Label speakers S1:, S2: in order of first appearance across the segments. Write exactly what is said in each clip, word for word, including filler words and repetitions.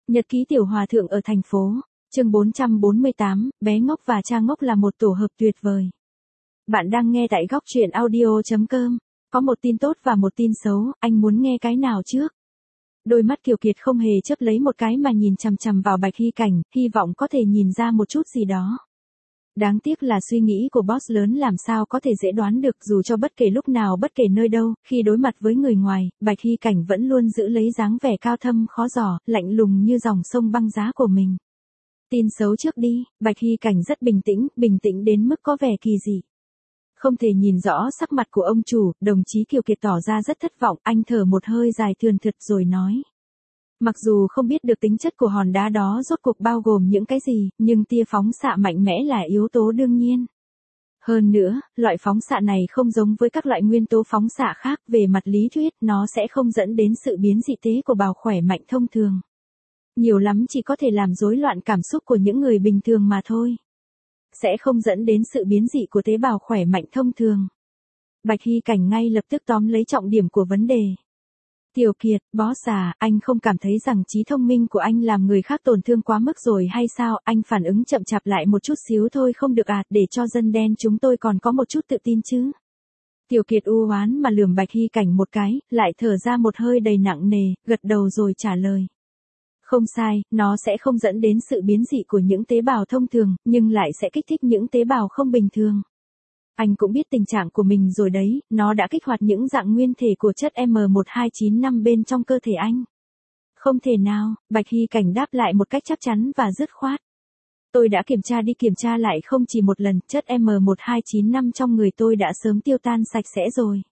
S1: Nhật ký tiểu hòa thượng ở thành phố. Chương bốn trăm bốn mươi tám, bé ngốc và cha ngốc là một tổ hợp tuyệt vời. Bạn đang nghe tại góc truyện audio chấm com. Có một tin tốt và một tin xấu, anh muốn nghe cái nào trước? Đôi mắt Kiều Kiệt không hề chớp lấy một cái mà nhìn chằm chằm vào Bạch Hy Cảnh, hy vọng có thể nhìn ra một chút gì đó. Đáng tiếc là suy nghĩ của boss lớn làm sao có thể dễ đoán được, dù cho bất kể lúc nào bất kể nơi đâu, khi đối mặt với người ngoài, Bạch Hy Cảnh vẫn luôn giữ lấy dáng vẻ cao thâm khó dò, lạnh lùng như dòng sông băng giá của mình. Tin xấu trước đi, Bạch Hy Cảnh rất bình tĩnh, bình tĩnh đến mức có vẻ kỳ dị. Không thể nhìn rõ sắc mặt của ông chủ, đồng chí Kiều Kiệt tỏ ra rất thất vọng, anh thở một hơi dài thườn thượt rồi nói. Mặc dù không biết được tính chất của hòn đá đó rốt cuộc bao gồm những cái gì, nhưng tia phóng xạ mạnh mẽ là yếu tố đương nhiên. Hơn nữa, loại phóng xạ này không giống với các loại nguyên tố phóng xạ khác, về mặt lý thuyết, nó sẽ không dẫn đến sự biến dị tế của bào khỏe mạnh thông thường. Nhiều lắm chỉ có thể làm rối loạn cảm xúc của những người bình thường mà thôi. Sẽ không dẫn đến sự biến dị của tế bào khỏe mạnh thông thường. Bạch Hy Cảnh ngay lập tức tóm lấy trọng điểm của vấn đề. Tiểu Kiệt, boss à, anh không cảm thấy rằng trí thông minh của anh làm người khác tổn thương quá mức rồi hay sao? Anh phản ứng chậm chạp lại một chút xíu thôi không được à, để cho dân đen chúng tôi còn có một chút tự tin chứ. Tiểu Kiệt u oán mà lườm Bạch Hy Cảnh một cái, lại thở ra một hơi đầy nặng nề, gật đầu rồi trả lời. Không sai, nó sẽ không dẫn đến sự biến dị của những tế bào thông thường, nhưng lại sẽ kích thích những tế bào không bình thường. Anh cũng biết tình trạng của mình rồi đấy, nó đã kích hoạt những dạng nguyên thể của chất M một hai chín năm bên trong cơ thể anh. Không thể nào, Bạch Hy Cảnh đáp lại một cách chắc chắn và dứt khoát. Tôi đã kiểm tra đi kiểm tra lại không chỉ một lần, chất M một hai chín năm trong người tôi đã sớm tiêu tan sạch sẽ rồi.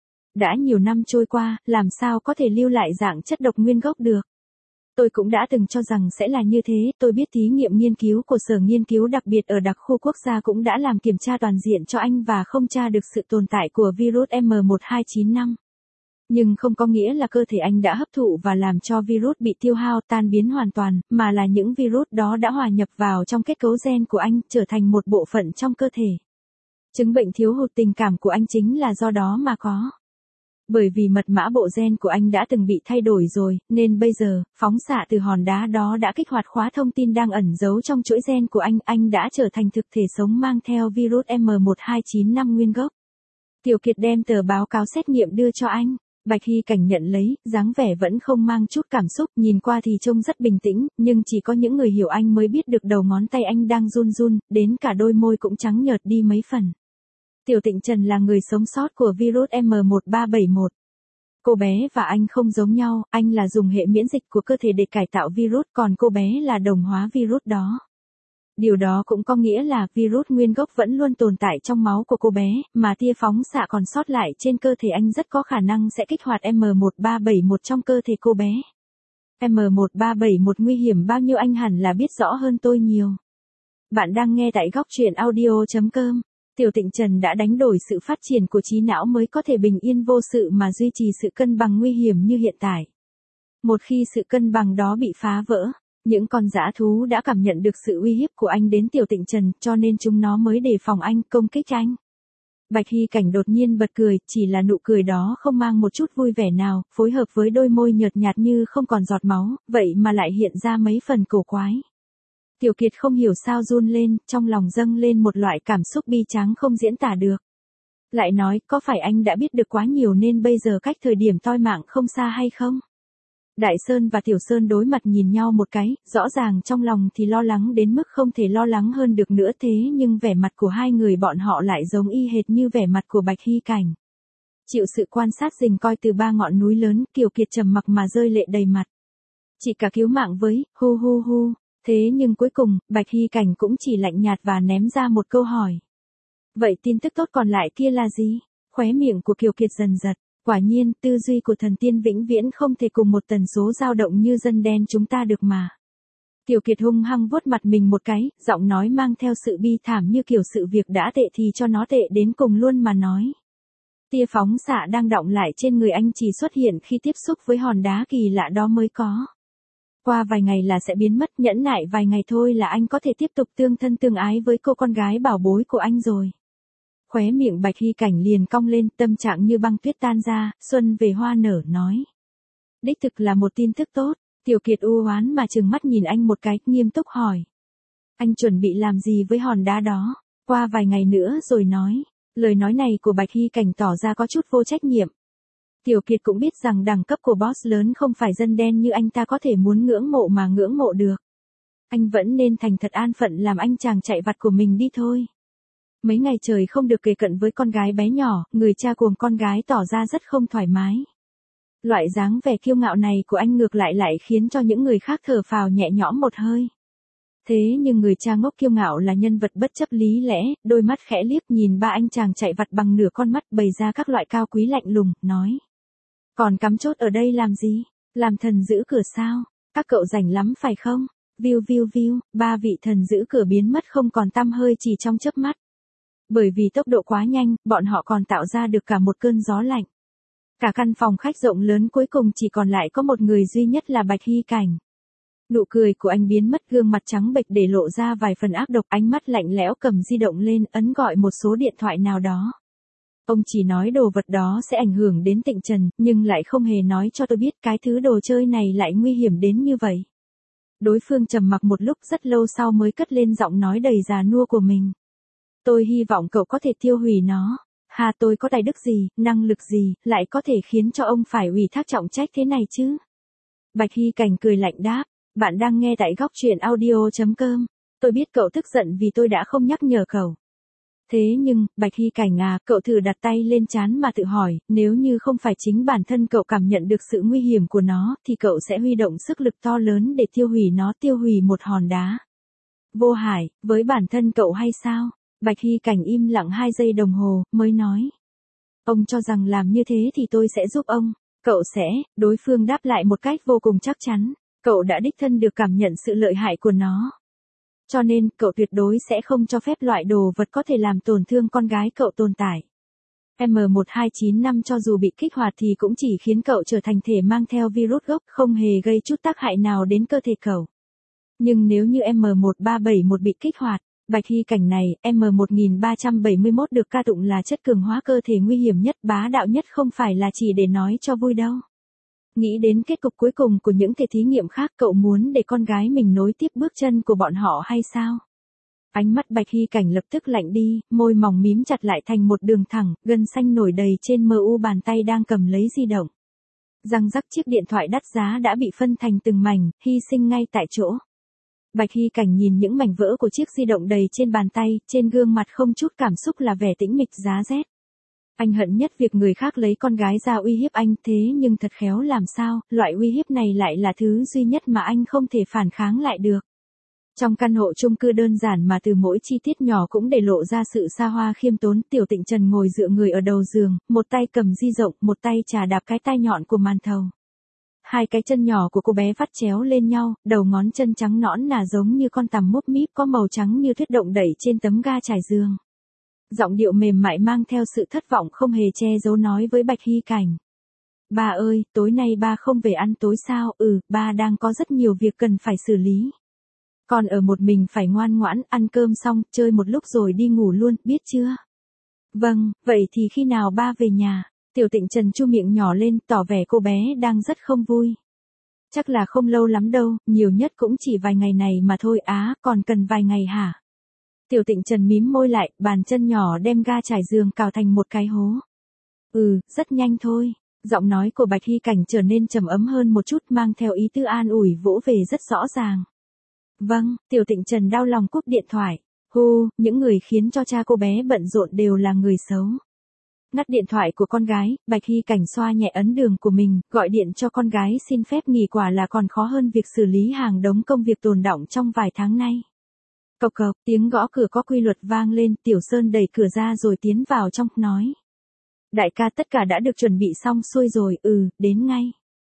S1: Đã nhiều năm trôi qua, làm sao có thể lưu lại dạng chất độc nguyên gốc được. Tôi cũng đã từng cho rằng sẽ là như thế, tôi biết thí nghiệm nghiên cứu của sở nghiên cứu đặc biệt ở đặc khu quốc gia cũng đã làm kiểm tra toàn diện cho anh và không tra được sự tồn tại của virus M một hai chín năm. Nhưng không có nghĩa là cơ thể anh đã hấp thụ và làm cho virus bị tiêu hao tan biến hoàn toàn, mà là những virus đó đã hòa nhập vào trong kết cấu gen của anh, trở thành một bộ phận trong cơ thể. Chứng bệnh thiếu hụt tình cảm của anh chính là do đó mà có. Bởi vì mật mã bộ gen của anh đã từng bị thay đổi rồi, nên bây giờ, phóng xạ từ hòn đá đó đã kích hoạt khóa thông tin đang ẩn giấu trong chuỗi gen của anh, anh đã trở thành thực thể sống mang theo virus M một hai chín năm nguyên gốc. Tiểu Kiệt đem tờ báo cáo xét nghiệm đưa cho anh, Bạch Hy Cảnh nhận lấy, dáng vẻ vẫn không mang chút cảm xúc, nhìn qua thì trông rất bình tĩnh, nhưng chỉ có những người hiểu anh mới biết được đầu ngón tay anh đang run run, đến cả đôi môi cũng trắng nhợt đi mấy phần. Tiểu Tịnh Trần là người sống sót của virus M một ba bảy một. Cô bé và anh không giống nhau, anh là dùng hệ miễn dịch của cơ thể để cải tạo virus, còn cô bé là đồng hóa virus đó. Điều đó cũng có nghĩa là virus nguyên gốc vẫn luôn tồn tại trong máu của cô bé, mà tia phóng xạ còn sót lại trên cơ thể anh rất có khả năng sẽ kích hoạt M một ba bảy một trong cơ thể cô bé. M một ba bảy một nguy hiểm bao nhiêu anh hẳn là biết rõ hơn tôi nhiều. Bạn đang nghe tại góc truyện audio chấm com. Tiểu Tịnh Trần đã đánh đổi sự phát triển của trí não mới có thể bình yên vô sự mà duy trì sự cân bằng nguy hiểm như hiện tại. Một khi sự cân bằng đó bị phá vỡ, những con dã thú đã cảm nhận được sự uy hiếp của anh đến Tiểu Tịnh Trần, cho nên chúng nó mới đề phòng anh, công kích anh. Bạch Hy Cảnh đột nhiên bật cười, chỉ là nụ cười đó không mang một chút vui vẻ nào, phối hợp với đôi môi nhợt nhạt như không còn giọt máu, vậy mà lại hiện ra mấy phần cổ quái. Tiểu Kiệt không hiểu sao run lên, trong lòng dâng lên một loại cảm xúc bi tráng không diễn tả được. Lại nói, có phải anh đã biết được quá nhiều nên bây giờ cách thời điểm toi mạng không xa hay không? Đại Sơn và Tiểu Sơn đối mặt nhìn nhau một cái, rõ ràng trong lòng thì lo lắng đến mức không thể lo lắng hơn được nữa, thế nhưng vẻ mặt của hai người bọn họ lại giống y hệt như vẻ mặt của Bạch Hy Cảnh. Chịu sự quan sát rình coi từ ba ngọn núi lớn, Kiều Kiệt trầm mặc mà rơi lệ đầy mặt. Chỉ cả cứu mạng với, hu hu hu. Thế nhưng cuối cùng, Bạch Hy Cảnh cũng chỉ lạnh nhạt và ném ra một câu hỏi. Vậy tin tức tốt còn lại kia là gì? Khóe miệng của Kiều Kiệt dần giật. Quả nhiên, tư duy của thần tiên vĩnh viễn không thể cùng một tần số dao động như dân đen chúng ta được mà. Tiểu Kiệt hung hăng vuốt mặt mình một cái, giọng nói mang theo sự bi thảm như kiểu sự việc đã tệ thì cho nó tệ đến cùng luôn mà nói. Tia phóng xạ đang đọng lại trên người anh chỉ xuất hiện khi tiếp xúc với hòn đá kỳ lạ đó mới có. Qua vài ngày là sẽ biến mất, nhẫn nại vài ngày thôi là anh có thể tiếp tục tương thân tương ái với cô con gái bảo bối của anh rồi. Khóe miệng Bạch Hy Cảnh liền cong lên, tâm trạng như băng tuyết tan ra, xuân về hoa nở nói. Đích thực là một tin tức tốt, Tiểu Kiệt u oán mà trừng mắt nhìn anh một cái, nghiêm túc hỏi. Anh chuẩn bị làm gì với hòn đá đó? Qua vài ngày nữa rồi nói. Lời nói này của Bạch Hy Cảnh tỏ ra có chút vô trách nhiệm. Tiểu Kiệt cũng biết rằng đẳng cấp của boss lớn không phải dân đen như anh ta có thể muốn ngưỡng mộ mà ngưỡng mộ được. Anh vẫn nên thành thật an phận làm anh chàng chạy vặt của mình đi thôi. Mấy ngày trời không được kề cận với con gái bé nhỏ, người cha cuồng con gái tỏ ra rất không thoải mái. Loại dáng vẻ kiêu ngạo này của anh ngược lại lại khiến cho những người khác thở phào nhẹ nhõm một hơi. Thế nhưng người cha ngốc kiêu ngạo là nhân vật bất chấp lý lẽ, đôi mắt khẽ liếc nhìn ba anh chàng chạy vặt bằng nửa con mắt bày ra các loại cao quý lạnh lùng, nói. Còn cắm chốt ở đây làm gì? Làm thần giữ cửa sao? Các cậu rảnh lắm phải không? Viu viu viu, ba vị thần giữ cửa biến mất không còn tăm hơi chỉ trong chớp mắt. Bởi vì tốc độ quá nhanh, bọn họ còn tạo ra được cả một cơn gió lạnh. Cả căn phòng khách rộng lớn cuối cùng chỉ còn lại có một người duy nhất là Bạch Hy Cảnh. Nụ cười của anh biến mất, gương mặt trắng bệch để lộ ra vài phần ác độc, ánh mắt lạnh lẽo cầm di động lên, ấn gọi một số điện thoại nào đó. Ông chỉ nói đồ vật đó sẽ ảnh hưởng đến Tịnh Trần, nhưng lại không hề nói cho tôi biết cái thứ đồ chơi này lại nguy hiểm đến như vậy. Đối phương trầm mặc một lúc rất lâu sau mới cất lên giọng nói đầy già nua của mình. Tôi hy vọng cậu có thể tiêu hủy nó. Hà, tôi có tài đức gì, năng lực gì, lại có thể khiến cho ông phải ủy thác trọng trách thế này chứ? Bạch Hy Cảnh cười lạnh đáp. Bạn đang nghe tại góc truyện audio chấm com. Tôi biết cậu tức giận vì tôi đã không nhắc nhở cậu. Thế nhưng, Bạch Hy Cảnh à, cậu thử đặt tay lên trán mà tự hỏi, nếu như không phải chính bản thân cậu cảm nhận được sự nguy hiểm của nó, thì cậu sẽ huy động sức lực to lớn để tiêu hủy nó, tiêu hủy một hòn đá. Vô Hải, với bản thân cậu hay sao? Bạch Hy Cảnh im lặng hai giây đồng hồ, mới nói. Ông cho rằng làm như thế thì tôi sẽ giúp ông. Cậu sẽ, đối phương đáp lại một cách vô cùng chắc chắn. Cậu đã đích thân được cảm nhận sự lợi hại của nó. Cho nên, cậu tuyệt đối sẽ không cho phép loại đồ vật có thể làm tổn thương con gái cậu tồn tại. M một hai chín năm cho dù bị kích hoạt thì cũng chỉ khiến cậu trở thành thể mang theo virus gốc, không hề gây chút tác hại nào đến cơ thể cậu. Nhưng nếu như M một ba bảy một bị kích hoạt, Bạch Hy Cảnh này, M một ba bảy mốt được ca tụng là chất cường hóa cơ thể nguy hiểm nhất, bá đạo nhất, không phải là chỉ để nói cho vui đâu. Nghĩ đến kết cục cuối cùng của những thể thí nghiệm khác, cậu muốn để con gái mình nối tiếp bước chân của bọn họ hay sao? Ánh mắt Bạch Hy Cảnh lập tức lạnh đi, môi mỏng mím chặt lại thành một đường thẳng, gân xanh nổi đầy trên mờ u bàn tay đang cầm lấy di động. Răng rắc, chiếc điện thoại đắt giá đã bị phân thành từng mảnh, hy sinh ngay tại chỗ. Bạch Hy Cảnh nhìn những mảnh vỡ của chiếc di động đầy trên bàn tay, trên gương mặt không chút cảm xúc là vẻ tĩnh mịch giá rét. Anh hận nhất việc người khác lấy con gái ra uy hiếp anh, thế nhưng thật khéo làm sao, loại uy hiếp này lại là thứ duy nhất mà anh không thể phản kháng lại được. Trong căn hộ chung cư đơn giản mà từ mỗi chi tiết nhỏ cũng để lộ ra sự xa hoa khiêm tốn, Tiểu Tịnh Trần ngồi dựa người ở đầu giường, một tay cầm di rộng, một tay chà đạp cái tai nhọn của màn thầu. Hai cái chân nhỏ của cô bé vắt chéo lên nhau, đầu ngón chân trắng nõn nà giống như con tằm múp míp có màu trắng như tuyết động đẩy trên tấm ga trải giường. Giọng điệu mềm mại mang theo sự thất vọng không hề che giấu nói với Bạch Hy Cảnh. Ba ơi, tối nay ba không về ăn tối sao? Ừ, ba đang có rất nhiều việc cần phải xử lý. Con ở một mình phải ngoan ngoãn, ăn cơm xong, chơi một lúc rồi đi ngủ luôn, biết chưa? Vâng, vậy thì khi nào ba về nhà? Tiểu Tịnh Trần chu miệng nhỏ lên, tỏ vẻ cô bé đang rất không vui. Chắc là không lâu lắm đâu, nhiều nhất cũng chỉ vài ngày này mà thôi. Á, còn cần vài ngày hả? Tiểu Tịnh Trần mím môi lại, bàn chân nhỏ đem ga trải giường cào thành một cái hố. Ừ, rất nhanh thôi. Giọng nói của Bạch Hy Cảnh trở nên trầm ấm hơn một chút, mang theo ý tư an ủi vỗ về rất rõ ràng. Vâng, Tiểu Tịnh Trần đau lòng cúp điện thoại. Hu, những người khiến cho cha cô bé bận rộn đều là người xấu. Ngắt điện thoại của con gái, Bạch Hy Cảnh xoa nhẹ ấn đường của mình, gọi điện cho con gái xin phép nghỉ, quả là còn khó hơn việc xử lý hàng đống công việc tồn đọng trong vài tháng nay. Cộc cộc, tiếng gõ cửa có quy luật vang lên, Tiểu Sơn đẩy cửa ra rồi tiến vào trong, nói. Đại ca, tất cả đã được chuẩn bị xong xuôi rồi. Ừ, đến ngay.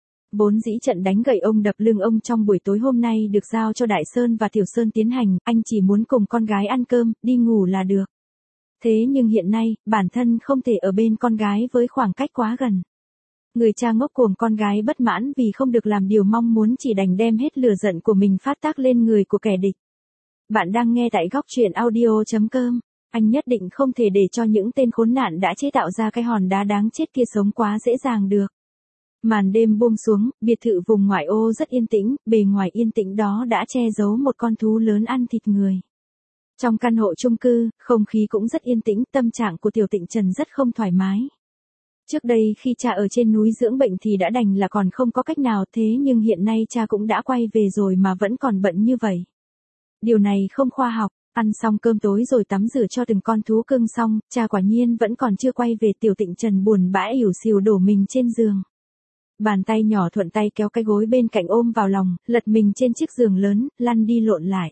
S1: Vốn dĩ trận đánh gậy ông đập lưng ông trong buổi tối hôm nay được giao cho Đại Sơn và Tiểu Sơn tiến hành, anh chỉ muốn cùng con gái ăn cơm, đi ngủ là được. Thế nhưng hiện nay, bản thân không thể ở bên con gái với khoảng cách quá gần. Người cha ngốc cuồng con gái bất mãn vì không được làm điều mong muốn, chỉ đành đem hết lửa giận của mình phát tác lên người của kẻ địch. Bạn đang nghe tại góc truyện audio chấm com. Anh nhất định không thể để cho những tên khốn nạn đã chế tạo ra cái hòn đá đáng chết kia sống quá dễ dàng được. Màn đêm buông xuống, biệt thự vùng ngoại ô rất yên tĩnh, bề ngoài yên tĩnh đó đã che giấu một con thú lớn ăn thịt người. Trong căn hộ chung cư, không khí cũng rất yên tĩnh, tâm trạng của Tiểu Tịnh Trần rất không thoải mái. Trước đây khi cha ở trên núi dưỡng bệnh thì đã đành là còn không có cách nào, thế nhưng hiện nay cha cũng đã quay về rồi mà vẫn còn bận như vậy. Điều này không khoa học. Ăn xong cơm tối rồi tắm rửa cho từng con thú cưng xong, cha quả nhiên vẫn còn chưa quay về. Tiểu Tịnh Trần buồn bã ỉu xìu đổ mình trên giường. Bàn tay nhỏ thuận tay kéo cái gối bên cạnh ôm vào lòng, lật mình trên chiếc giường lớn, lăn đi lộn lại.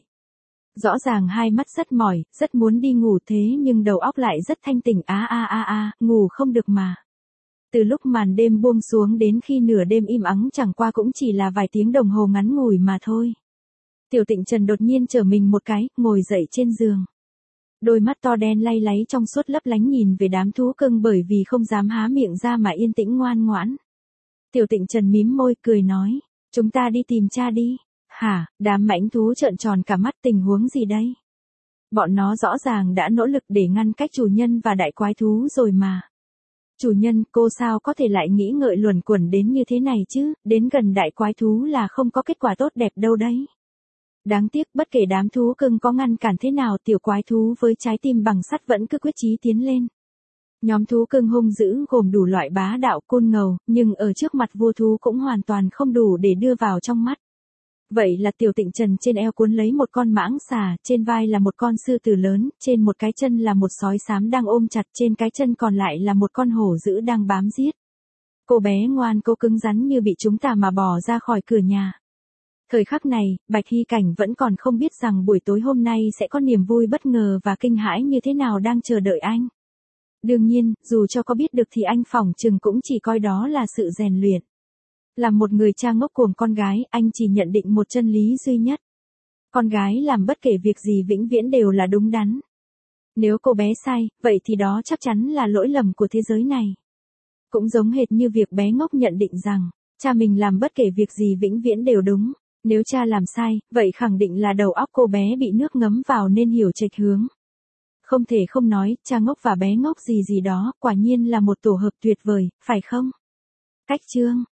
S1: Rõ ràng hai mắt rất mỏi, rất muốn đi ngủ thế nhưng đầu óc lại rất thanh tỉnh, a a a a, ngủ không được mà. Từ lúc màn đêm buông xuống đến khi nửa đêm im ắng chẳng qua cũng chỉ là vài tiếng đồng hồ ngắn ngủi mà thôi. Tiểu Tịnh Trần đột nhiên trở mình một cái, ngồi dậy trên giường. Đôi mắt to đen lay láy trong suốt lấp lánh nhìn về đám thú cưng bởi vì không dám há miệng ra mà yên tĩnh ngoan ngoãn. Tiểu Tịnh Trần mím môi cười nói, chúng ta đi tìm cha đi. Hả, đám mãnh thú trợn tròn cả mắt, tình huống gì đây? Bọn nó rõ ràng đã nỗ lực để ngăn cách chủ nhân và đại quái thú rồi mà. Chủ nhân, cô sao có thể lại nghĩ ngợi luẩn quẩn đến như thế này chứ, đến gần đại quái thú là không có kết quả tốt đẹp đâu đấy. Đáng tiếc bất kể đám thú cưng có ngăn cản thế nào, tiểu quái thú với trái tim bằng sắt vẫn cứ quyết chí tiến lên. Nhóm thú cưng hung dữ gồm đủ loại bá đạo côn ngầu, nhưng ở trước mặt vua thú cũng hoàn toàn không đủ để đưa vào trong mắt. Vậy là Tiểu Tịnh Trần trên eo cuốn lấy một con mãng xà, trên vai là một con sư tử lớn, trên một cái chân là một sói xám đang ôm chặt, trên cái chân còn lại là một con hổ dữ đang bám giết. Cô bé ngoan cố cứng rắn như bị chúng ta mà bỏ ra khỏi cửa nhà. Thời khắc này, Bạch Hy Cảnh vẫn còn không biết rằng buổi tối hôm nay sẽ có niềm vui bất ngờ và kinh hãi như thế nào đang chờ đợi anh. Đương nhiên, dù cho có biết được thì anh phỏng chừng cũng chỉ coi đó là sự rèn luyện. Là một người cha ngốc cuồng con gái, anh chỉ nhận định một chân lý duy nhất. Con gái làm bất kể việc gì vĩnh viễn đều là đúng đắn. Nếu cô bé sai, vậy thì đó chắc chắn là lỗi lầm của thế giới này. Cũng giống hệt như việc bé ngốc nhận định rằng, cha mình làm bất kể việc gì vĩnh viễn đều đúng. Nếu cha làm sai, vậy khẳng định là đầu óc cô bé bị nước ngấm vào nên hiểu chệch hướng. Không thể không nói, cha ngốc và bé ngốc gì gì đó, quả nhiên là một tổ hợp tuyệt vời, phải không? Cách chương